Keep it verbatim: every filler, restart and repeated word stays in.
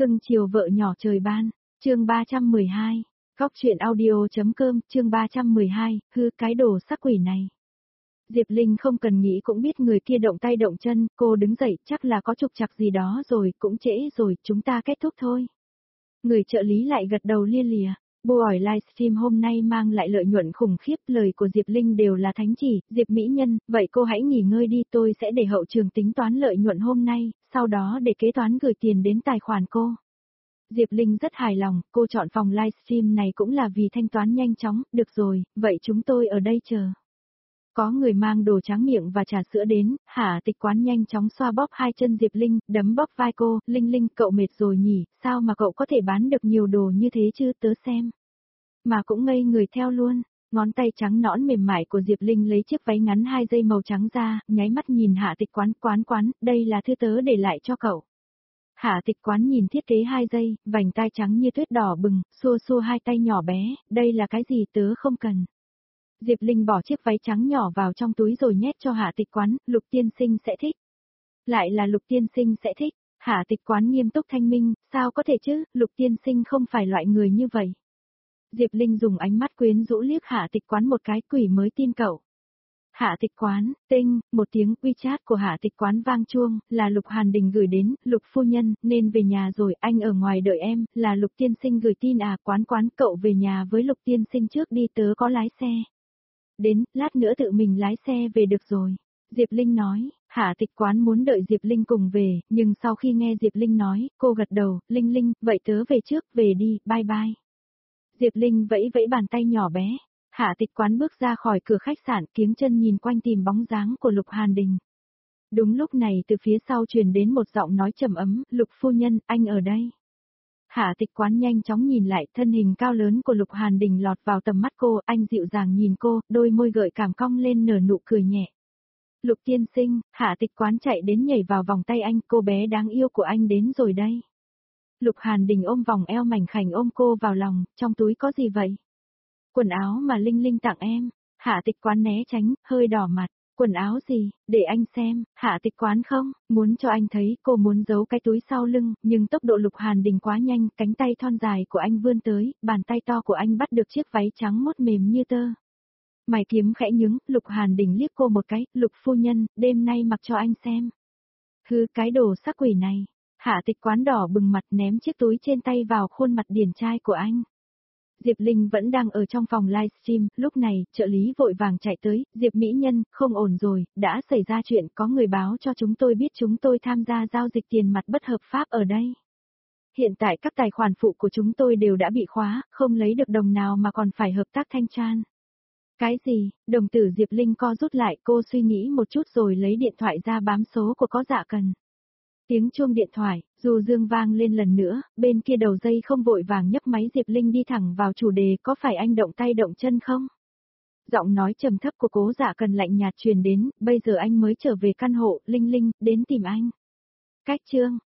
Cưng chiều vợ nhỏ trời ban, chương ba trăm mười hai, Góc truyện audio.com, chương ba trăm mười hai, hư cái đồ sắc quỷ này. Diệp Linh không cần nghĩ cũng biết người kia động tay động chân, cô đứng dậy, chắc là có trục trặc gì đó rồi, cũng trễ rồi, chúng ta kết thúc thôi. Người trợ lý lại gật đầu lia lìa. Buổi livestream hôm nay mang lại lợi nhuận khủng khiếp, lời của Diệp Linh đều là thánh chỉ, Diệp Mỹ Nhân, vậy cô hãy nghỉ ngơi đi, tôi sẽ để hậu trường tính toán lợi nhuận hôm nay, sau đó để kế toán gửi tiền đến tài khoản cô. Diệp Linh rất hài lòng, cô chọn phòng livestream này cũng là vì thanh toán nhanh chóng, được rồi, vậy chúng tôi ở đây chờ. Có người mang đồ tráng miệng và trà sữa đến, Hạ Tịch Quán nhanh chóng xoa bóp hai chân Diệp Linh, đấm bóp vai cô, Linh Linh, cậu mệt rồi nhỉ, sao mà cậu có thể bán được nhiều đồ như thế chứ, tớ xem. Mà cũng ngây người theo luôn, ngón tay trắng nõn mềm mại của Diệp Linh lấy chiếc váy ngắn hai dây màu trắng ra, nháy mắt nhìn Hạ Tịch Quán, quán quán, đây là thư tớ để lại cho cậu. Hạ Tịch Quán nhìn thiết kế hai dây, vành tai trắng như tuyết đỏ bừng, xua xua hai tay nhỏ bé, đây là cái gì tớ không cần. Diệp Linh bỏ chiếc váy trắng nhỏ vào trong túi rồi nhét cho Hạ Tịch Quán, Lục tiên sinh sẽ thích. Lại là Lục tiên sinh sẽ thích, Hạ Tịch Quán nghiêm túc thanh minh, sao có thể chứ, Lục tiên sinh không phải loại người như vậy. Diệp Linh dùng ánh mắt quyến rũ liếc Hạ Tịch Quán một cái, quỷ mới tin cậu. Hạ Tịch Quán, tinh, một tiếng WeChat của Hạ Tịch Quán vang chuông, là Lục Hàn Đình gửi đến, Lục phu nhân, nên về nhà rồi, anh ở ngoài đợi em, là Lục tiên sinh gửi tin à, Quán Quán, cậu về nhà với Lục tiên sinh trước đi, tớ có lái xe. Đến, lát nữa tự mình lái xe về được rồi. Diệp Linh nói, Hạ Tịch Quán muốn đợi Diệp Linh cùng về, nhưng sau khi nghe Diệp Linh nói, cô gật đầu, Linh Linh, vậy tớ về trước, về đi, bye bye. Diệp Linh vẫy vẫy bàn tay nhỏ bé. Hạ Tịch Quán bước ra khỏi cửa khách sạn, kiếng chân nhìn quanh tìm bóng dáng của Lục Hàn Đình. Đúng lúc này từ phía sau truyền đến một giọng nói trầm ấm, Lục phu nhân, anh ở đây. Hạ Tịch Quán nhanh chóng nhìn lại, thân hình cao lớn của Lục Hàn Đình lọt vào tầm mắt cô, anh dịu dàng nhìn cô, đôi môi gợi cảm cong lên nở nụ cười nhẹ. Lục tiên sinh, Hạ Tịch Quán chạy đến nhảy vào vòng tay anh, cô bé đáng yêu của anh đến rồi đây. Lục Hàn Đình ôm vòng eo mảnh khảnh ôm cô vào lòng, trong túi có gì vậy? Quần áo mà Linh Linh tặng em. Hạ Tịch Quán né tránh, hơi đỏ mặt. Quần áo gì, để anh xem. Hạ Tịch Quán không, muốn cho anh thấy, cô muốn giấu cái túi sau lưng, nhưng tốc độ Lục Hàn Đình quá nhanh, cánh tay thon dài của anh vươn tới, bàn tay to của anh bắt được chiếc váy trắng mốt mềm như tơ. Mày kiếm khẽ nhướng, Lục Hàn Đình liếc cô một cái, Lục phu nhân, đêm nay mặc cho anh xem. Hư cái đồ sắc quỷ này. Hạ Tịch Quán đỏ bừng mặt ném chiếc túi trên tay vào khuôn mặt điển trai của anh. Diệp Linh vẫn đang ở trong phòng livestream, lúc này, trợ lý vội vàng chạy tới, Diệp Mỹ Nhân, không ổn rồi, đã xảy ra chuyện, có người báo cho chúng tôi biết chúng tôi tham gia giao dịch tiền mặt bất hợp pháp ở đây. Hiện tại các tài khoản phụ của chúng tôi đều đã bị khóa, không lấy được đồng nào mà còn phải hợp tác thanh tra. Cái gì, đồng tử Diệp Linh co rút lại, cô suy nghĩ một chút rồi lấy điện thoại ra bám số của có dạ cần. Tiếng chuông điện thoại, dù dương vang lên lần nữa, bên kia đầu dây không vội vàng nhấc máy Diệp Linh đi thẳng vào chủ đề, có phải anh động tay động chân không? Giọng nói trầm thấp của Cố Dạ Cần lạnh nhạt truyền đến, bây giờ anh mới trở về căn hộ, Linh Linh, đến tìm anh. Cách chương,